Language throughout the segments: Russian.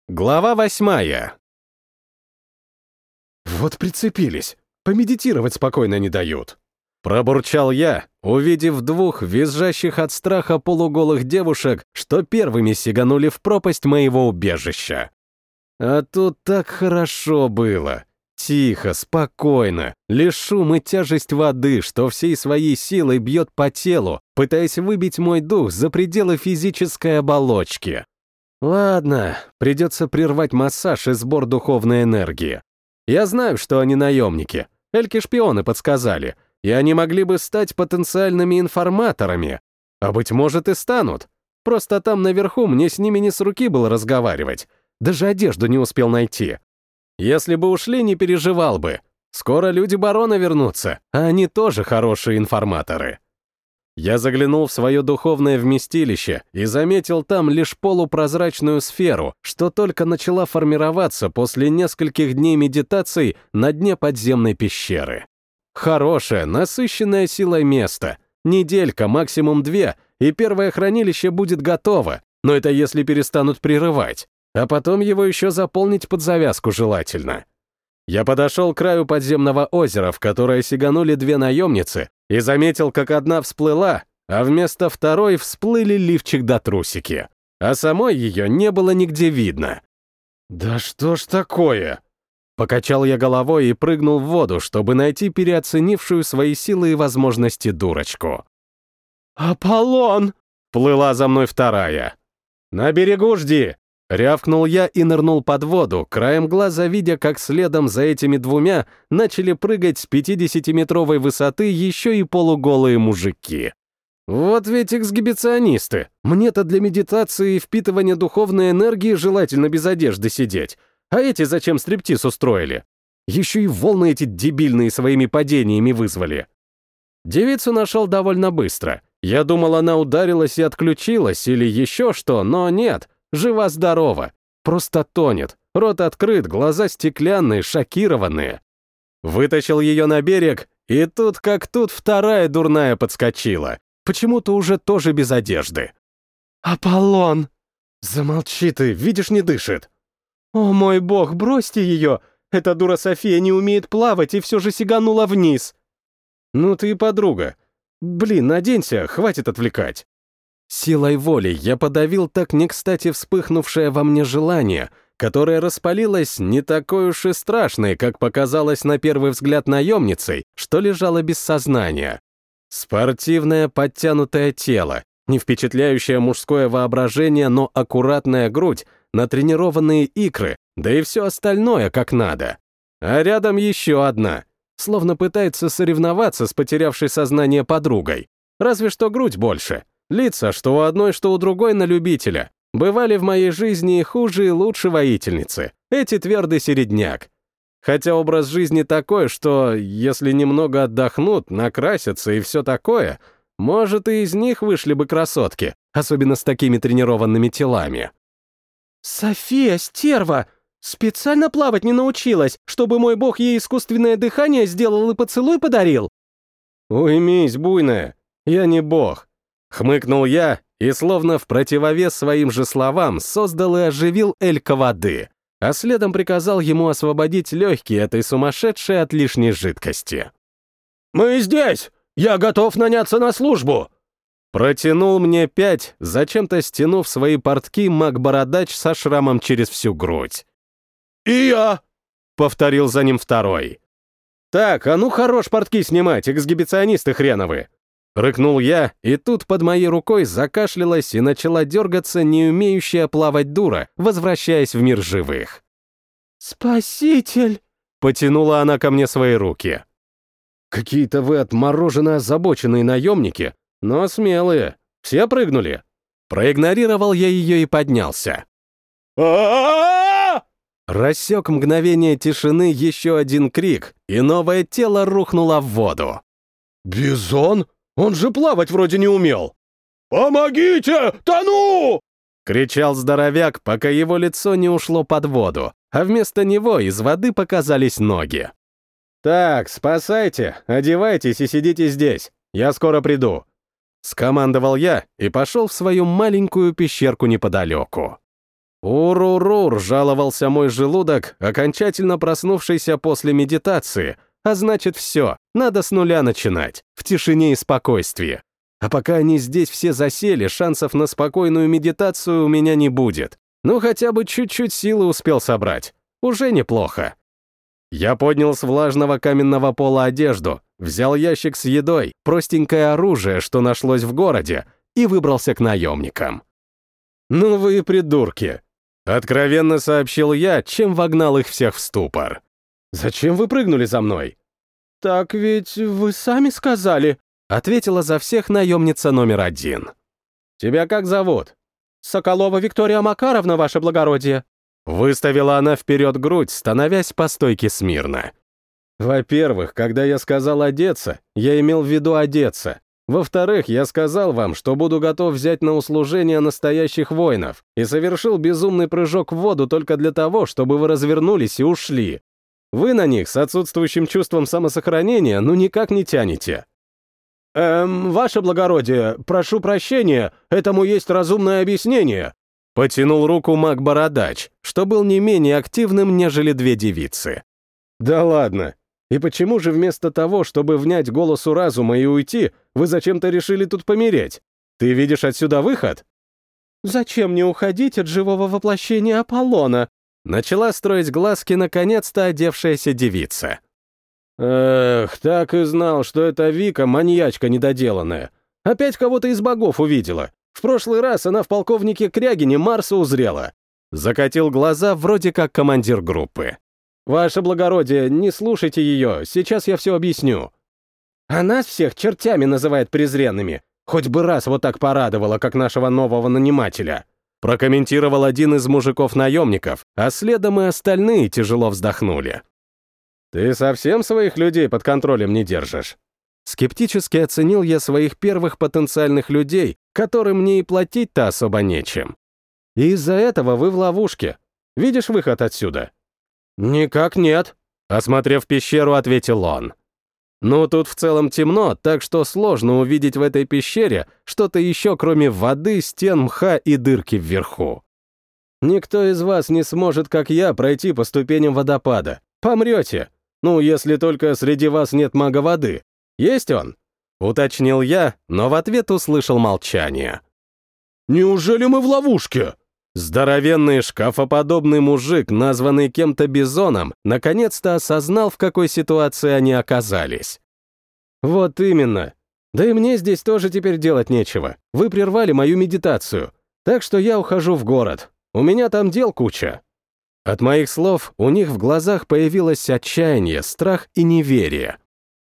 Глава 8. Вот прицепились. Помедитировать спокойно не дают. Пробурчал я, увидев двух визжащих от страха полуголых девушек, что первыми сиганули в пропасть моего убежища. А тут так хорошо было. Тихо, спокойно, лишь шум и тяжесть воды, что всей своей силой бьет по телу, пытаясь выбить мой дух за пределы физической оболочки. Ладно, придется прервать массаж и сбор духовной энергии. Я знаю, что они наемники. Эльки-шпионы подсказали, и они могли бы стать потенциальными информаторами. А быть может и станут. Просто там наверху мне с ними не с руки было разговаривать. Даже одежду не успел найти. Если бы ушли, не переживал бы. Скоро люди барона вернутся, а они тоже хорошие информаторы. Я заглянул в свое духовное вместилище и заметил там лишь полупрозрачную сферу, что только начала формироваться после нескольких дней медитаций на дне подземной пещеры. Хорошее, насыщенное силой место. Неделька, максимум 2, и первое хранилище будет готово, но это если перестанут прерывать. А потом его еще заполнить под завязку желательно. Я подошел к краю подземного озера, в которое сиганули две наемницы, и заметил, как одна всплыла, а вместо второй всплыли лифчик до трусики. А самой ее не было нигде видно. «Да что ж такое?» Покачал я головой и прыгнул в воду, чтобы найти переоценившую свои силы и возможности дурочку. «Аполлон!» — плыла за мной вторая. «На берегу жди!» — рявкнул я и нырнул под воду, краем глаза видя, как следом за этими двумя начали прыгать с 50-метровой высоты еще и полуголые мужики. Вот ведь эксгибиционисты. Мне-то для медитации и впитывания духовной энергии желательно без одежды сидеть. А эти зачем стриптиз устроили? Еще и волны эти дебильные своими падениями вызвали. Девицу нашел довольно быстро. Я думал, она ударилась и отключилась или еще что, но нет. Жива-здорова, просто тонет, рот открыт, глаза стеклянные, шокированные. Вытащил ее на берег, и тут как тут вторая дурная подскочила, почему-то уже тоже без одежды. «Аполлон!» «Замолчи ты, видишь, не дышит!» «О мой бог, бросьте ее! Эта дура София не умеет плавать и все же сиганула вниз!» «Ну ты и подруга. Блин, оденься, хватит отвлекать!» Силой воли я подавил так не кстати вспыхнувшее во мне желание, которое распалилось не такой уж и страшной, как показалось на первый взгляд наемницей, что лежало без сознания. Спортивное подтянутое тело, не впечатляющее мужское воображение, но аккуратная грудь, натренированные икры, да и все остальное как надо. А рядом еще одна, словно пытается соревноваться с потерявшей сознание подругой. Разве что грудь больше. Лица, что у одной, что у другой на любителя. Бывали в моей жизни и хуже, и лучше воительницы. Эти твердый середняк. Хотя образ жизни такой, что, если немного отдохнут, накрасятся и все такое, может, и из них вышли бы красотки, особенно с такими тренированными телами. «София, стерва! Специально плавать не научилась, чтобы мой бог ей искусственное дыхание сделал и поцелуй подарил?» «Уймись, буйная, я не бог». Хмыкнул я и, словно в противовес своим же словам, создал и оживил элька воды, а следом приказал ему освободить легкие этой сумасшедшей от лишней жидкости. «Мы здесь! Я готов наняться на службу!» Протянул мне 5, зачем-то стянув свои портки маг-бородач со шрамом через всю грудь. «И я!» — повторил за ним второй. «Так, а ну хорош портки снимать, эксгибиционисты хреновы!» Рыкнул я, и тут под моей рукой закашлялась и начала дергаться не умеющая плавать дура, возвращаясь в мир живых. «Спаситель!» — потянула она ко мне свои руки. «Какие-то вы отмороженно озабоченные наемники, но смелые. Все прыгнули?» Проигнорировал я ее и поднялся. Рассек мгновение тишины еще один крик, и новое тело рухнуло в воду. «Бизон? Он же плавать вроде не умел!» «Помогите! Тону!» — кричал здоровяк, пока его лицо не ушло под воду, а вместо него из воды показались ноги. «Так, спасайте, одевайтесь и сидите здесь, я скоро приду», — скомандовал я и пошел в свою маленькую пещерку неподалеку. «Ур-ур-ур», — жаловался мой желудок, окончательно проснувшийся после медитации, а значит, все, надо с нуля начинать, в тишине и спокойствии. А пока они здесь все засели, шансов на спокойную медитацию у меня не будет. Ну, хотя бы чуть-чуть силы успел собрать. Уже неплохо. Я поднял с влажного каменного пола одежду, взял ящик с едой, простенькое оружие, что нашлось в городе, и выбрался к наемникам. «Ну вы и придурки!» — откровенно сообщил я, чем вогнал их всех в ступор. «Зачем вы прыгнули за мной?» «Так ведь вы сами сказали», — ответила за всех наемница номер 1. «Тебя как зовут?» «Соколова Виктория Макаровна, ваше благородие». Выставила она вперед грудь, становясь по стойке смирно. «Во-первых, когда я сказал одеться, я имел в виду одеться. Во-вторых, я сказал вам, что буду готов взять на услужение настоящих воинов и совершил безумный прыжок в воду только для того, чтобы вы развернулись и ушли. Вы на них с отсутствующим чувством самосохранения ну никак не тянете». Ваше благородие, прошу прощения, этому есть разумное объяснение». Потянул руку маг-бородач, что был не менее активным, нежели две девицы. «Да ладно. И почему же вместо того, чтобы внять голосу разума и уйти, вы зачем-то решили тут помереть? Ты видишь отсюда выход?» «Зачем мне уходить от живого воплощения Аполлона?» Начала строить глазки наконец-то одевшаяся девица. «Эх, так и знал, что эта Вика маньячка недоделанная. Опять кого-то из богов увидела. В прошлый раз она в полковнике Крягине Марса узрела». Закатил глаза вроде как командир группы. «Ваше благородие, не слушайте ее, сейчас я все объясню». «А нас всех чертями называет презренными. Хоть бы раз вот так порадовала, как нашего нового нанимателя», прокомментировал один из мужиков-наемников, а следом и остальные тяжело вздохнули. «Ты совсем своих людей под контролем не держишь?» Скептически оценил я своих первых потенциальных людей, которым мне и платить-то особо нечем. И из-за этого вы в ловушке. Видишь выход отсюда? «Никак нет», — осмотрев пещеру, ответил он. «Ну, тут в целом темно, так что сложно увидеть в этой пещере что-то еще, кроме воды, стен, мха и дырки вверху. Никто из вас не сможет, как я, пройти по ступеням водопада. Помрете. Ну, если только среди вас нет мага воды. Есть он?» — уточнил я, но в ответ услышал молчание. «Неужели мы в ловушке?» Здоровенный шкафоподобный мужик, названный кем-то Бизоном, наконец-то осознал, в какой ситуации они оказались. «Вот именно. Да и мне здесь тоже теперь делать нечего. Вы прервали мою медитацию. Так что я ухожу в город. У меня там дел куча». От моих слов у них в глазах появилось отчаяние, страх и неверие.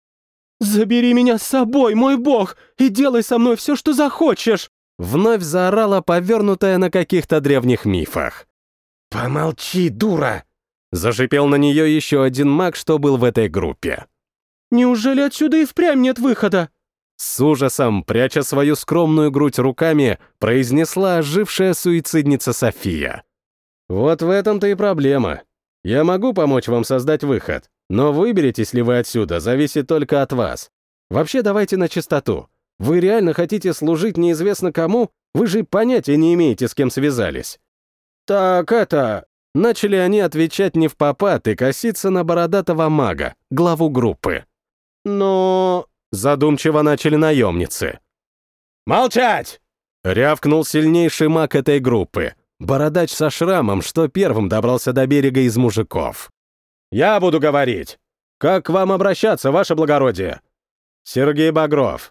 «Забери меня с собой, мой бог, и делай со мной все, что захочешь!» Вновь заорала повернутая на каких-то древних мифах. «Помолчи, дура!» Зашипел на нее еще один маг, что был в этой группе. «Неужели отсюда и впрямь нет выхода?» С ужасом, пряча свою скромную грудь руками, произнесла ожившая суицидница София. «Вот в этом-то и проблема. Я могу помочь вам создать выход, но выберетесь ли вы отсюда, зависит только от вас. Вообще давайте на чистоту. Вы реально хотите служить неизвестно кому? Вы же понятия не имеете, с кем связались». «Так это...» Начали они отвечать не впопад и коситься на бородатого мага, главу группы. «Но...» Задумчиво начали наемницы. «Молчать!» Рявкнул сильнейший маг этой группы, бородач со шрамом, что первым добрался до берега из мужиков. «Я буду говорить. Как к вам обращаться, ваше благородие?» «Сергей Багров».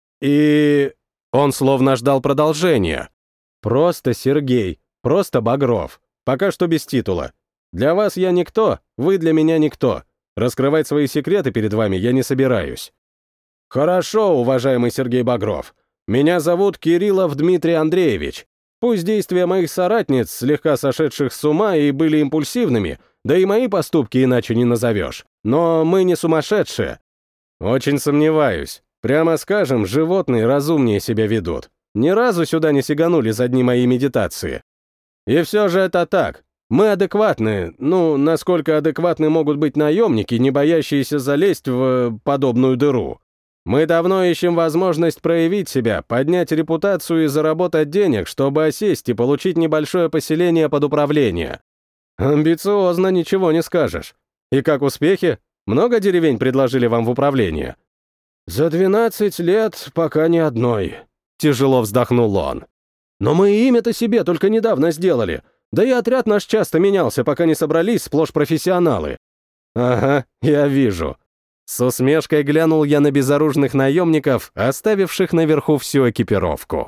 «И...» Он словно ждал продолжения. «Просто Сергей, просто Багров. Пока что без титула. Для вас я никто, вы для меня никто. Раскрывать свои секреты перед вами я не собираюсь». «Хорошо, уважаемый Сергей Багров. Меня зовут Кириллов Дмитрий Андреевич. Пусть действия моих соратниц, слегка сошедших с ума и были импульсивными, да и мои поступки иначе не назовешь, но мы не сумасшедшие. Очень сомневаюсь. Прямо скажем, животные разумнее себя ведут. Ни разу сюда не сиганули за дни моей медитации. И все же это так. Мы адекватны, ну, насколько адекватны могут быть наемники, не боящиеся залезть в подобную дыру. Мы давно ищем возможность проявить себя, поднять репутацию и заработать денег, чтобы осесть и получить небольшое поселение под управление. Амбициозно, ничего не скажешь. И как успехи? Много деревень предложили вам в управление? За 12 лет пока ни одной. Тяжело вздохнул он. Но мы и имя-то себе только недавно сделали. Да и отряд наш часто менялся, пока не собрались сплошь профессионалы. Ага, я вижу. С усмешкой глянул я на безоружных наемников, оставивших наверху всю экипировку.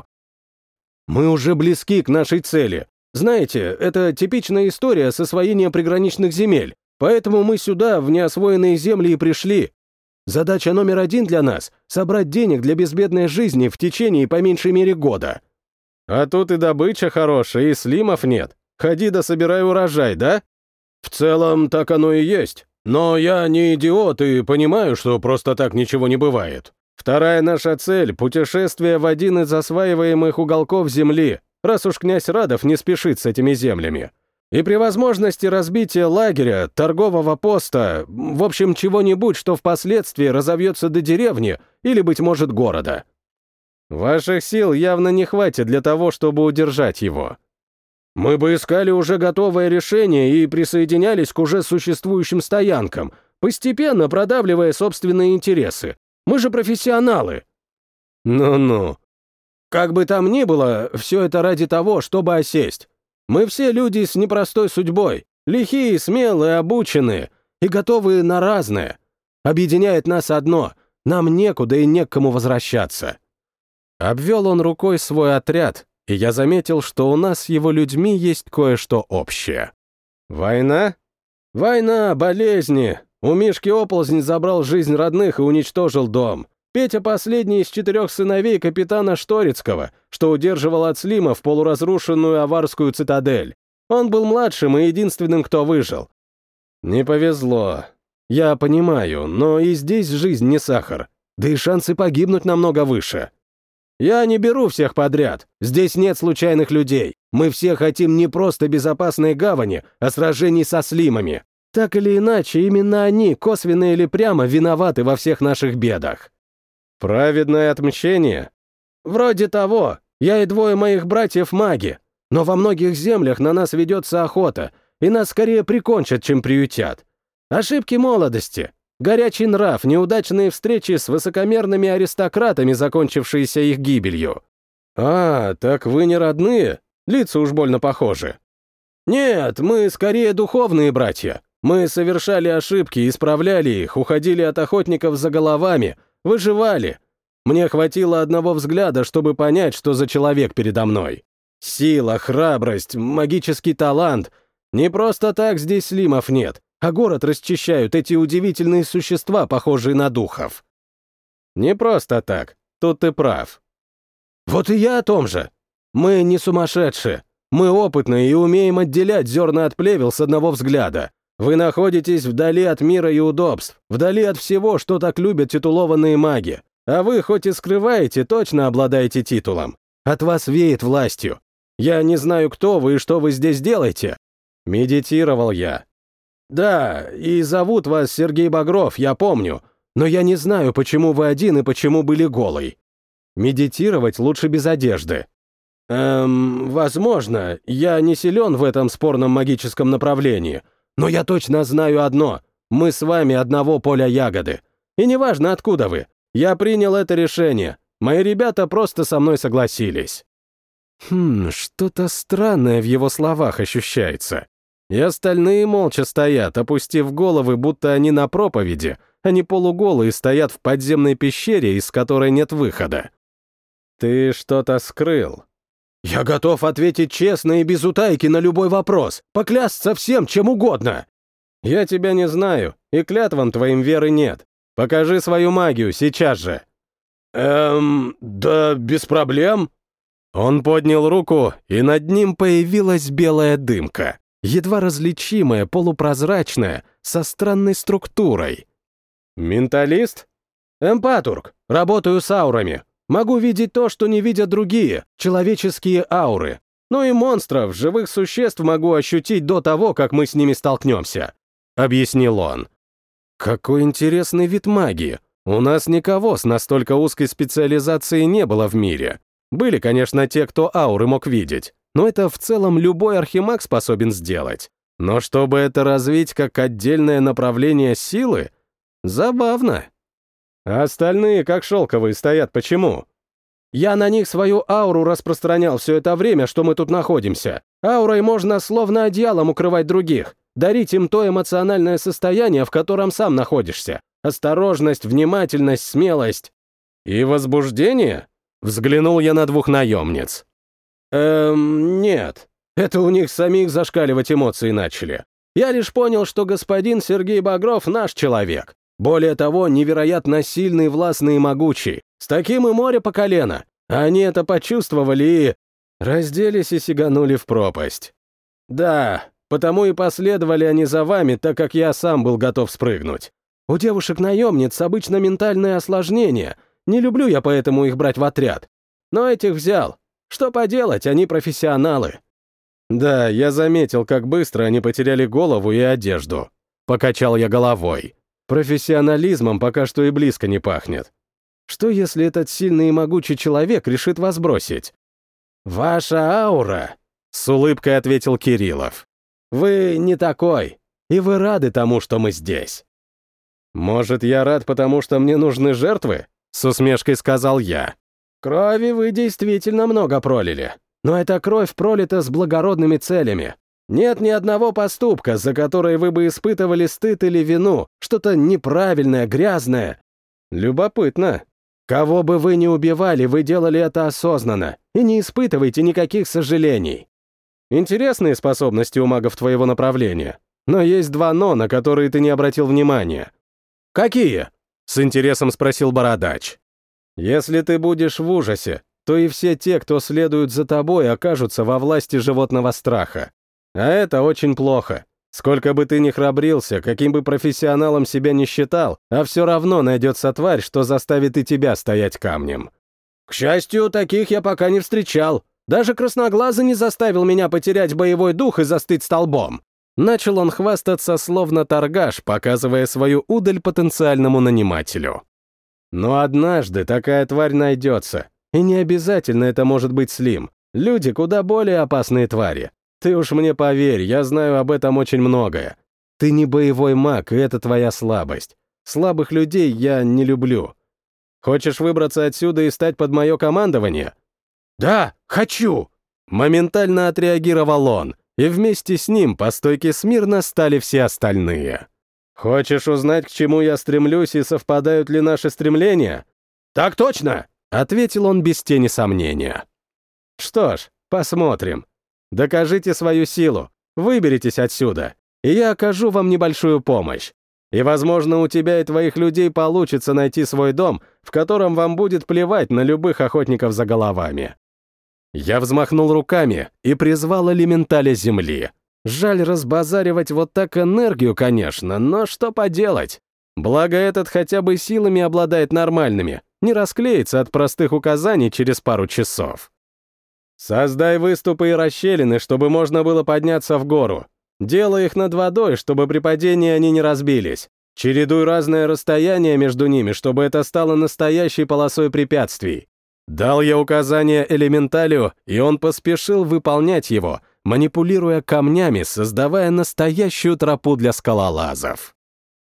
Мы уже близки к нашей цели. Знаете, это типичная история с освоением приграничных земель, поэтому мы сюда, в неосвоенные земли, и пришли. Задача номер 1 для нас — собрать денег для безбедной жизни в течение по меньшей мере года. А тут и добыча хорошая, и слимов нет. Ходи да собирай урожай, да? В целом, так оно и есть. Но я не идиот и понимаю, что просто так ничего не бывает. Вторая наша цель — путешествие в один из осваиваемых уголков Земли, раз уж князь Радов не спешит с этими землями. И при возможности разбития лагеря, торгового поста, в общем, чего-нибудь, что впоследствии разовьется до деревни или, быть может, города. Ваших сил явно не хватит для того, чтобы удержать его. Мы бы искали уже готовое решение и присоединялись к уже существующим стоянкам, постепенно продавливая собственные интересы. Мы же профессионалы. Ну-ну. Как бы там ни было, все это ради того, чтобы осесть. Мы все люди с непростой судьбой, лихие, смелые, обученные и готовые на разное. Объединяет нас одно — нам некуда и не к кому возвращаться. Обвел он рукой свой отряд, и я заметил, что у нас с его людьми есть кое-что общее. Война? Война, болезни. У Мишки оползнь забрал жизнь родных и уничтожил дом. Петя последний из 4 сыновей капитана Шторицкого, что удерживал от слимов полуразрушенную аварскую цитадель. Он был младшим и единственным, кто выжил. Не повезло. Я понимаю, но и здесь жизнь не сахар. Да и шансы погибнуть намного выше. Я не беру всех подряд. Здесь нет случайных людей. Мы все хотим не просто безопасной гавани, а сражений со слимами. Так или иначе, именно они, косвенно или прямо, виноваты во всех наших бедах. Праведное отмщение? Вроде того. Я и 2 моих братьев маги. Но во многих землях на нас ведется охота, и нас скорее прикончат, чем приютят. Ошибки молодости. Горячий нрав, неудачные встречи с высокомерными аристократами, закончившиеся их гибелью. А, так вы не родные? Лица уж больно похожи. Нет, мы скорее духовные братья. Мы совершали ошибки, исправляли их, уходили от охотников за головами, выживали. Мне хватило одного взгляда, чтобы понять, что за человек передо мной. Сила, храбрость, магический талант. Не просто так здесь слимов нет, а город расчищают эти удивительные существа, похожие на духов. Не просто так, тут ты прав. Вот и я о том же. Мы не сумасшедшие. Мы опытные и умеем отделять зерна от плевел с одного взгляда. Вы находитесь вдали от мира и удобств, вдали от всего, что так любят титулованные маги. А вы, хоть и скрываете, точно обладаете титулом. От вас веет властью. Я не знаю, кто вы и что вы здесь делаете. Медитировал я. Да, и зовут вас Сергей Багров, я помню. Но я не знаю, почему вы один и почему были голый. Медитировать лучше без одежды. Возможно, я не силен в этом спорном магическом направлении, но я точно знаю одно — мы с вами одного поля ягоды. И неважно, откуда вы, я принял это решение, мои ребята просто со мной согласились. Что-то странное в его словах ощущается. И остальные молча стоят, опустив головы, будто они на проповеди, а не полуголые стоят в подземной пещере, из которой нет выхода. Ты что-то скрыл. Я готов ответить честно и без утайки на любой вопрос, поклясться всем, чем угодно. Я тебя не знаю, и клятвам твоим веры нет. Покажи свою магию сейчас же. Да без проблем. Он поднял руку, и над ним появилась белая дымка, едва различимая, полупрозрачная, со странной структурой. Менталист? Эмпатург. Работаю с аурами. Могу видеть то, что не видят другие, человеческие ауры. Ну и монстров, живых существ могу ощутить до того, как мы с ними столкнемся», — объяснил он. «Какой интересный вид магии. У нас никого с настолько узкой специализацией не было в мире. Были, конечно, те, кто ауры мог видеть, но это в целом любой архимаг способен сделать. Но чтобы это развить как отдельное направление силы, забавно. А остальные, как шелковые, стоят почему? Я на них свою ауру распространял все это время, что мы тут находимся. Аурой можно словно одеялом укрывать других, дарить им то эмоциональное состояние, в котором сам находишься. Осторожность, внимательность, смелость. И возбуждение? Взглянул я на двух наемниц. Нет. Это у них самих зашкаливать эмоции начали. Я лишь понял, что господин Сергей Багров наш человек. Более того, невероятно сильный, властный и могучий. С таким и море по колено. Они это почувствовали и... разделись и сиганули в пропасть. Да, потому и последовали они за вами, так как я сам был готов спрыгнуть. У девушек-наемниц обычно ментальное осложнение. Не люблю я поэтому их брать в отряд. Но этих взял. Что поделать, они профессионалы. Да, я заметил, как быстро они потеряли голову и одежду. Покачал я головой. Профессионализмом пока что и близко не пахнет. Что, если этот сильный и могучий человек решит вас бросить? «Ваша аура», — с улыбкой ответил Кириллов. «Вы не такой, и вы рады тому, что мы здесь». «Может, я рад, потому что мне нужны жертвы?» — с усмешкой сказал я. «Крови вы действительно много пролили, но эта кровь пролита с благородными целями. Нет ни одного поступка, за который вы бы испытывали стыд или вину, что-то неправильное, грязное. Любопытно. Кого бы вы ни убивали, вы делали это осознанно, и не испытывайте никаких сожалений. Интересные способности у магов твоего направления, но есть два «но», на которые ты не обратил внимания. «Какие?» — с интересом спросил Бородач. «Если ты будешь в ужасе, то и все те, кто следует за тобой, окажутся во власти животного страха. А это очень плохо. Сколько бы ты ни храбрился, каким бы профессионалом себя ни считал, а все равно найдется тварь, что заставит и тебя стоять камнем. К счастью, таких я пока не встречал. Даже красноглазый не заставил меня потерять боевой дух и застыть столбом». Начал он хвастаться, словно торгаш, показывая свою удаль потенциальному нанимателю. Но однажды такая тварь найдется, и не обязательно это может быть Слим. Люди куда более опасные твари. Ты уж мне поверь, я знаю об этом очень многое. Ты не боевой маг, и это твоя слабость. Слабых людей я не люблю. Хочешь выбраться отсюда и стать под мое командование? Да, хочу! Моментально отреагировал он, и вместе с ним по стойке смирно стали все остальные. Хочешь узнать, к чему я стремлюсь и совпадают ли наши стремления? Так точно! Ответил он без тени сомнения. Что ж, посмотрим. Докажите свою силу, выберитесь отсюда, и я окажу вам небольшую помощь. И, возможно, у тебя и твоих людей получится найти свой дом, в котором вам будет плевать на любых охотников за головами». Я взмахнул руками и призвал элементаля земли. Жаль разбазаривать вот так энергию, конечно, но что поделать? Благо этот хотя бы силами обладает нормальными, не расклеится от простых указаний через пару часов. Создай выступы и расщелины, чтобы можно было подняться в гору. Делай их над водой, чтобы при падении они не разбились. Чередуй разное расстояние между ними, чтобы это стало настоящей полосой препятствий. Дал я указание элементалю, и он поспешил выполнять его, манипулируя камнями, создавая настоящую тропу для скалолазов.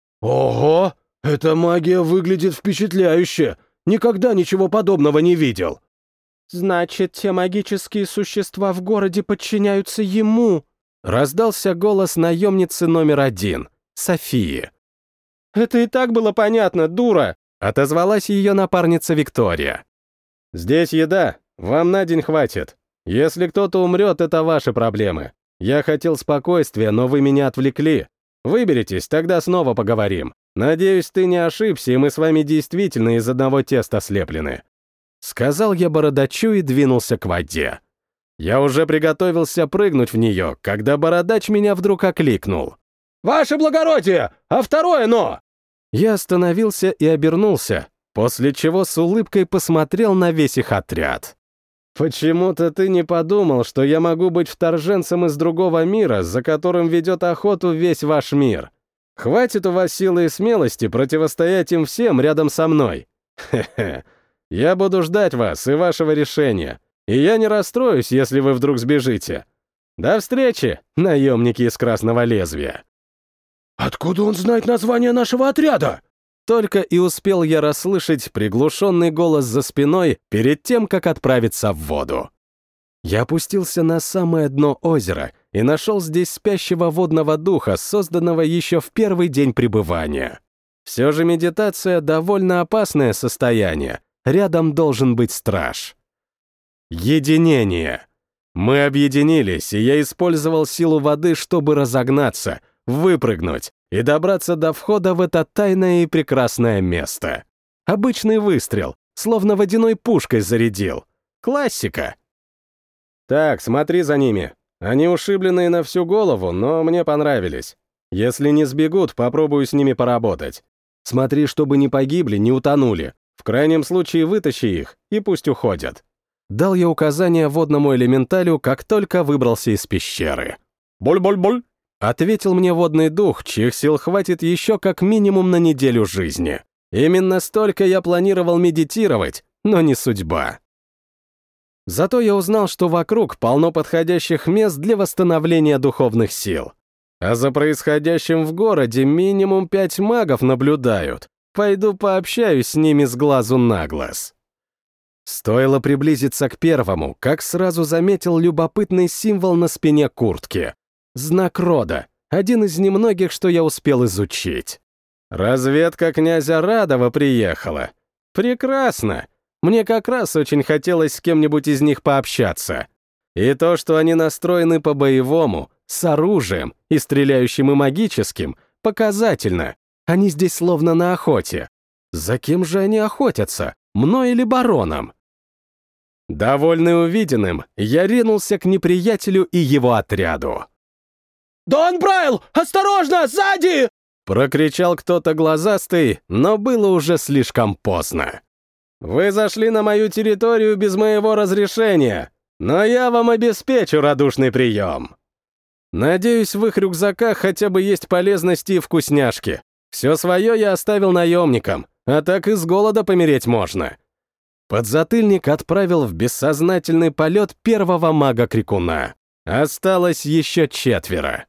«Ого! Эта магия выглядит впечатляюще! Никогда ничего подобного не видел!» «Значит, те магические существа в городе подчиняются ему», — раздался голос наемницы номер 1, Софии. «Это и так было понятно, дура!» — отозвалась ее напарница Виктория. «Здесь еда, вам на день хватит. Если кто-то умрет, это ваши проблемы. Я хотел спокойствия, но вы меня отвлекли. Выберитесь, тогда снова поговорим. Надеюсь, ты не ошибся, и мы с вами действительно из одного теста слеплены». Сказал я Бородачу и двинулся к воде. Я уже приготовился прыгнуть в нее, когда Бородач меня вдруг окликнул. «Ваше благородие! А второе «но»!» Я остановился и обернулся, после чего с улыбкой посмотрел на весь их отряд. «Почему-то ты не подумал, что я могу быть вторженцем из другого мира, за которым ведет охоту весь ваш мир. Хватит у вас силы и смелости противостоять им всем рядом со мной. Хе-хе. Я буду ждать вас и вашего решения. И я не расстроюсь, если вы вдруг сбежите. До встречи, наемники из Красного Лезвия. «Откуда он знает название нашего отряда?» Только и успел я расслышать приглушенный голос за спиной перед тем, как отправиться в воду. Я опустился на самое дно озера и нашел здесь спящего водного духа, созданного еще в первый день пребывания. Все же медитация — довольно опасное состояние. Рядом должен быть страж. Единение. Мы объединились, и я использовал силу воды, чтобы разогнаться, выпрыгнуть и добраться до входа в это тайное и прекрасное место. Обычный выстрел, словно водяной пушкой зарядил. Классика. Так, смотри за ними. Они ушибленные на всю голову, но мне понравились. Если не сбегут, попробую с ними поработать. Смотри, чтобы не погибли, не утонули. В крайнем случае вытащи их, и пусть уходят. Дал я указание водному элементалю, как только выбрался из пещеры. «Боль-боль-боль!» — ответил мне водный дух, чьих сил хватит еще как минимум на неделю жизни. Именно столько я планировал медитировать, но не судьба. Зато я узнал, что вокруг полно подходящих мест для восстановления духовных сил. А за происходящим в городе минимум 5 магов наблюдают. Пойду пообщаюсь с ними с глазу на глаз. Стоило приблизиться к первому, как сразу заметил любопытный символ на спине куртки. Знак рода, один из немногих, что я успел изучить. Разведка князя Радова приехала. Прекрасно. Мне как раз очень хотелось с кем-нибудь из них пообщаться. И то, что они настроены по-боевому, с оружием, и стреляющим, и магическим, показательно. Они здесь словно на охоте. За кем же они охотятся? Мной или бароном? Довольный увиденным, я ринулся к неприятелю и его отряду. «Дон Брайл, осторожно, сзади!» Прокричал кто-то глазастый, но было уже слишком поздно. «Вы зашли на мою территорию без моего разрешения, но я вам обеспечу радушный прием. Надеюсь, в их рюкзаках хотя бы есть полезности и вкусняшки. Все свое я оставил наемникам, а так и с голода помереть можно». Подзатыльник отправил в бессознательный полет первого мага-крикуна. Осталось еще 4.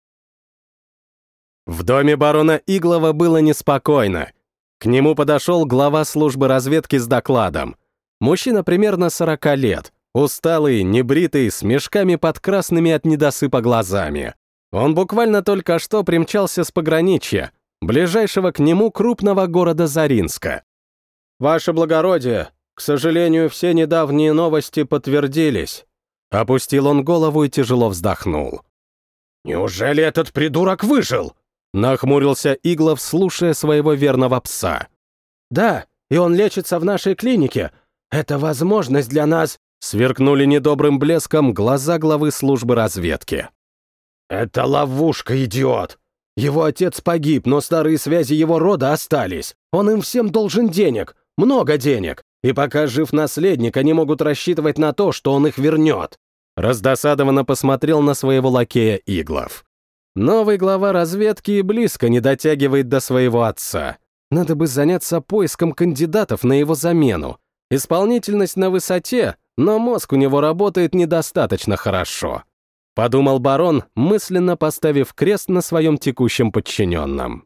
В доме барона Иглова было неспокойно. К нему подошел глава службы разведки с докладом. Мужчина примерно 40 лет, усталый, небритый, с мешками под красными от недосыпа глазами. Он буквально только что примчался с пограничья, ближайшего к нему крупного города Заринска. «Ваше благородие, к сожалению, все недавние новости подтвердились». Опустил он голову и тяжело вздохнул. «Неужели этот придурок выжил?» Нахмурился Иглов, слушая своего верного пса. «Да, и он лечится в нашей клинике. Это возможность для нас...» Сверкнули недобрым блеском глаза главы службы разведки. «Это ловушка, идиот! Его отец погиб, но старые связи его рода остались. Он им всем должен денег, много денег. И пока жив наследник, они могут рассчитывать на то, что он их вернет». Раздосадованно посмотрел на своего лакея Иглов. Новый глава разведки и близко не дотягивает до своего отца. Надо бы заняться поиском кандидатов на его замену. Исполнительность на высоте, но мозг у него работает недостаточно хорошо. Подумал барон, мысленно поставив крест на своем текущем подчиненном.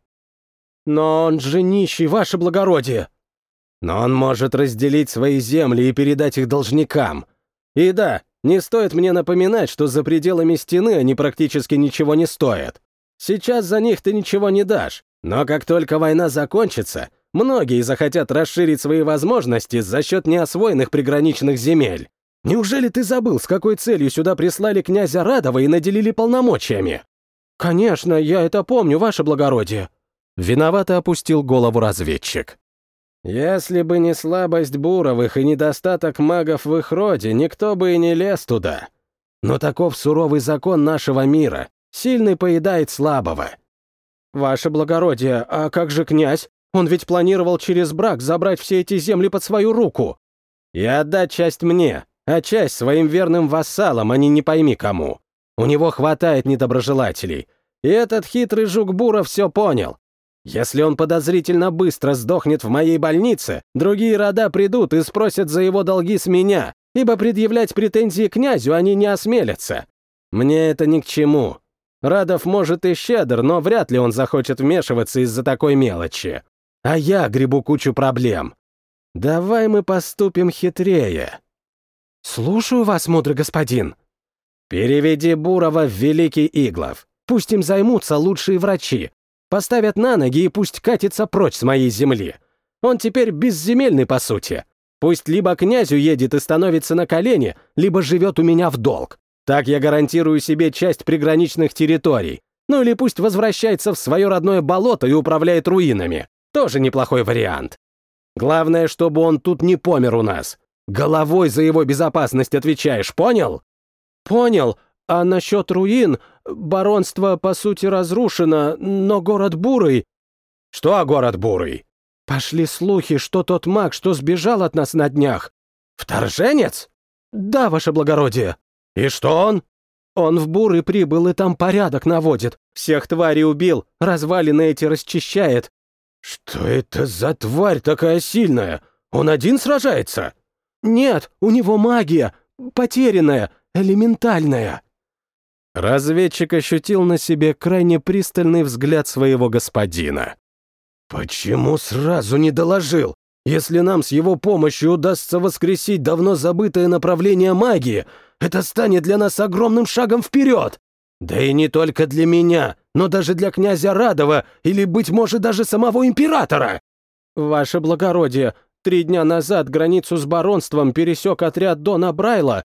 «Но он же нищий, ваше благородие!» «Но он может разделить свои земли и передать их должникам. И да, не стоит мне напоминать, что за пределами стены они практически ничего не стоят. Сейчас за них ты ничего не дашь, но как только война закончится, многие захотят расширить свои возможности за счет неосвоенных приграничных земель. Неужели ты забыл, с какой целью сюда прислали князя Радова и наделили полномочиями?» «Конечно, я это помню, ваше благородие». Виновато опустил голову разведчик. «Если бы не слабость Буровых и недостаток магов в их роде, никто бы и не лез туда. Но таков суровый закон нашего мира. Сильный поедает слабого». «Ваше благородие, а как же князь? Он ведь планировал через брак забрать все эти земли под свою руку». «И отдать часть мне, а часть своим верным вассалам, а не пойми кому. У него хватает недоброжелателей. И этот хитрый жук Бура все понял. Если он подозрительно быстро сдохнет в моей больнице, другие рода придут и спросят за его долги с меня, ибо предъявлять претензии князю они не осмелятся. Мне это ни к чему. Радов, может, и щедр, но вряд ли он захочет вмешиваться из-за такой мелочи. А я гребу кучу проблем. Давай мы поступим хитрее. Слушаю вас, мудрый господин. Переведи Бурова в Великий Иглов. Пусть им займутся лучшие врачи. Поставят на ноги и пусть катится прочь с моей земли. Он теперь безземельный, по сути. Пусть либо князю едет и становится на колени, либо живет у меня в долг. Так я гарантирую себе часть приграничных территорий. Ну или пусть возвращается в свое родное болото и управляет руинами. Тоже неплохой вариант. Главное, чтобы он тут не помер у нас. Головой за его безопасность отвечаешь, понял? Понял. А насчет руин, баронство, по сути, разрушено, но город Бурый... Что город Бурый? Пошли слухи, что тот маг, что сбежал от нас на днях. Вторженец? Да, ваше благородие. И что он? Он в Бурый прибыл и там порядок наводит. Всех тварей убил, развалины эти расчищает. Что это за тварь такая сильная? Он один сражается? Нет, у него магия, потерянная, элементальная. Разведчик ощутил на себе крайне пристальный взгляд своего господина. «Почему сразу не доложил? Если нам с его помощью удастся воскресить давно забытое направление магии, это станет для нас огромным шагом вперед! Да и не только для меня, но даже для князя Радова или, быть может, даже самого императора!» «Ваше благородие, 3 дня назад границу с баронством пересек отряд Дона Брайла».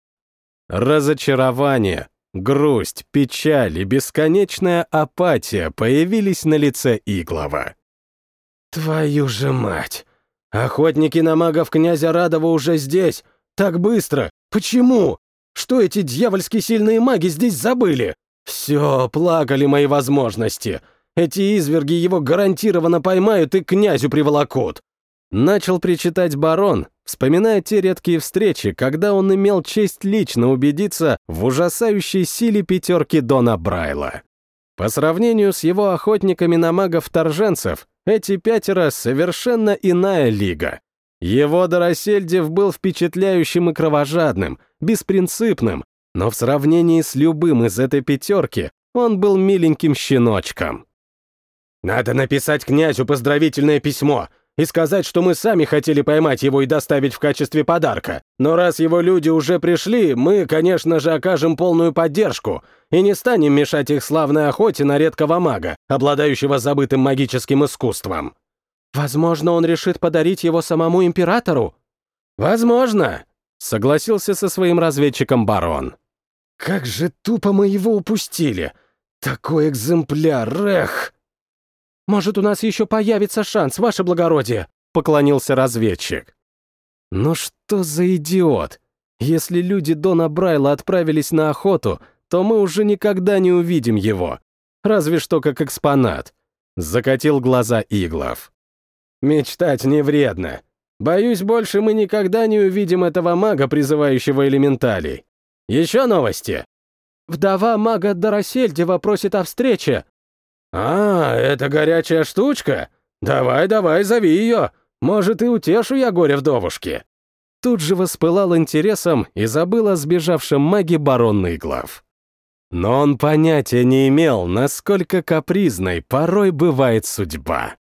Разочарование, грусть, печаль и бесконечная апатия появились на лице Иглова. «Твою же мать! Охотники на магов князя Радова уже здесь! Так быстро! Почему? Что эти дьявольски сильные маги здесь забыли? Все, плакали мои возможности. Эти изверги его гарантированно поймают и к князю приволокут!» Начал причитать барон, вспоминая те редкие встречи, когда он имел честь лично убедиться в ужасающей силе 5 Дона Брайла. По сравнению с его охотниками на магов-вторженцев, эти 5 совершенно иная лига. Его Доросельдев был впечатляющим и кровожадным, беспринципным, но в сравнении с любым из этой 5 он был миленьким щеночком. «Надо написать князю поздравительное письмо и сказать, что мы сами хотели поймать его и доставить в качестве подарка. Но раз его люди уже пришли, мы, конечно же, окажем полную поддержку и не станем мешать их славной охоте на редкого мага, обладающего забытым магическим искусством». «Возможно, он решит подарить его самому императору?» «Возможно», — согласился со своим разведчиком барон. «Как же тупо мы его упустили! Такой экземпляр, эх!» «Может, у нас еще появится шанс, ваше благородие?» — поклонился разведчик. «Ну что за идиот? Если люди Дона Брайла отправились на охоту, то мы уже никогда не увидим его. Разве что как экспонат», — закатил глаза Иглов. «Мечтать не вредно. Боюсь, больше мы никогда не увидим этого мага, призывающего элементалей. Еще новости?» «Вдова мага Доросельдева просит о встрече». «А, это горячая штучка? Давай, зови ее. Может, и утешу я горе вдовушки». Тут же воспылал интересом и забыл о сбежавшем маге барон Иглов. Но он понятия не имел, насколько капризной порой бывает судьба.